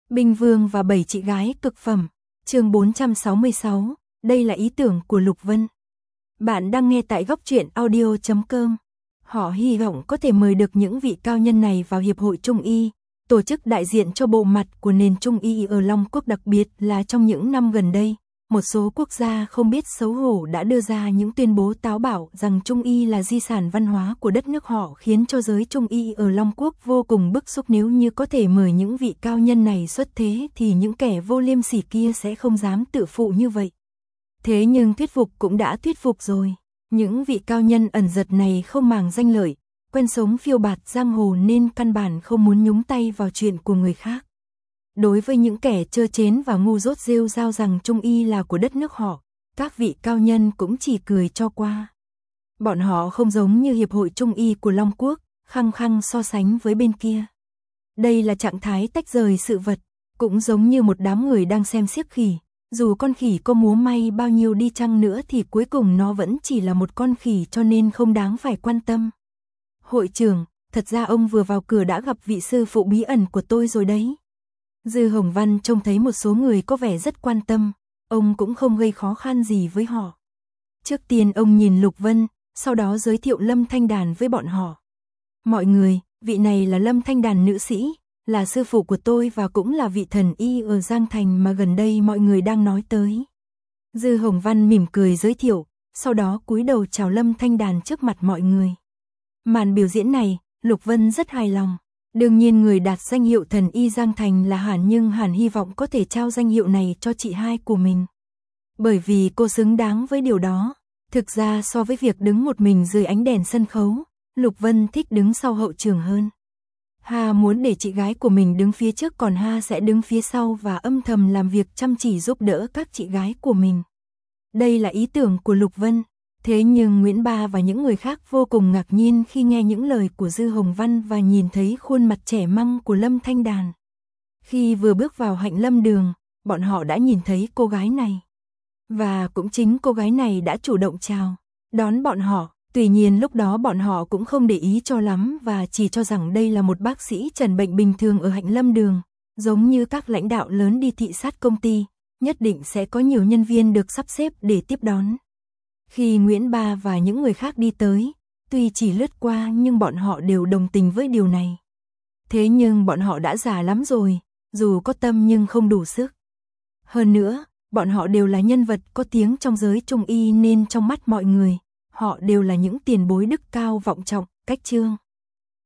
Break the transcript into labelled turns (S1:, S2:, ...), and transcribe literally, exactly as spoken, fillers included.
S1: Binh Vương và bảy chị gái cực phẩm. Chương bốn trăm sáu mươi sáu, đây là ý tưởng của Lục Vân. Bạn đang nghe tại góc truyện audio chấm com. Họ hy vọng có thể mời được những vị cao nhân này vào Hiệp hội Trung y, tổ chức đại diện cho bộ mặt của nền Trung y ở Long Quốc, đặc biệt là trong những năm gần đây. Một số quốc gia không biết xấu hổ đã đưa ra những tuyên bố táo bạo rằng Trung y là di sản văn hóa của đất nước họ, khiến cho giới Trung y ở Long Quốc vô cùng bức xúc. Nếu như có thể mời những vị cao nhân này xuất thế thì những kẻ vô liêm sỉ kia sẽ không dám tự phụ như vậy. Thế nhưng thuyết phục cũng đã thuyết phục rồi. Những vị cao nhân ẩn giật này không màng danh lợi, quen sống phiêu bạt giang hồ nên căn bản không muốn nhúng tay vào chuyện của người khác. Đối với những kẻ trơ trến và ngu dốt rêu rao rằng Trung y là của đất nước họ, các vị cao nhân cũng chỉ cười cho qua. Bọn họ không giống như Hiệp hội Trung y của Long Quốc, khăng khăng so sánh với bên kia. Đây là trạng thái tách rời sự vật, cũng giống như một đám người đang xem xiếc khỉ. Dù con khỉ có múa may bao nhiêu đi chăng nữa thì cuối cùng nó vẫn chỉ là một con khỉ, cho nên không đáng phải quan tâm. Hội trưởng, thật ra ông vừa vào cửa đã gặp vị sư phụ bí ẩn của tôi rồi đấy. Dư Hồng Văn trông thấy một số người có vẻ rất quan tâm, ông cũng không gây khó khăn gì với họ. Trước tiên ông nhìn Lục Vân, sau đó giới thiệu Lâm Thanh Đàn với bọn họ. Mọi người, vị này là Lâm Thanh Đàn nữ sĩ, là sư phụ của tôi và cũng là vị thần y ở Giang Thành mà gần đây mọi người đang nói tới. Dư Hồng Văn mỉm cười giới thiệu, sau đó cúi đầu chào Lâm Thanh Đàn trước mặt mọi người. Màn biểu diễn này, Lục Vân rất hài lòng. Đương nhiên người đạt danh hiệu thần y Giang Thành là Hàn, nhưng Hàn hy vọng có thể trao danh hiệu này cho chị hai của mình. Bởi vì cô xứng đáng với điều đó. Thực ra so với việc đứng một mình dưới ánh đèn sân khấu, Lục Vân thích đứng sau hậu trường hơn. Hà muốn để chị gái của mình đứng phía trước, còn Hà sẽ đứng phía sau và âm thầm làm việc chăm chỉ giúp đỡ các chị gái của mình. Đây là ý tưởng của Lục Vân. Thế nhưng Nguyễn Ba và những người khác vô cùng ngạc nhiên khi nghe những lời của Dư Hồng Văn và nhìn thấy khuôn mặt trẻ măng của Lâm Thanh Đàn. Khi vừa bước vào Hạnh Lâm Đường, bọn họ đã nhìn thấy cô gái này. Và cũng chính cô gái này đã chủ động chào đón bọn họ. Tuy nhiên lúc đó bọn họ cũng không để ý cho lắm và chỉ cho rằng đây là một bác sĩ trần bệnh bình thường ở Hạnh Lâm Đường. Giống như các lãnh đạo lớn đi thị sát công ty, nhất định sẽ có nhiều nhân viên được sắp xếp để tiếp đón. Khi Nguyễn Ba và những người khác đi tới, tuy chỉ lướt qua nhưng bọn họ đều đồng tình với điều này. Thế nhưng bọn họ đã già lắm rồi, dù có tâm nhưng không đủ sức. Hơn nữa, bọn họ đều là nhân vật có tiếng trong giới Trung y nên trong mắt mọi người, họ đều là những tiền bối đức cao vọng trọng, cách chương.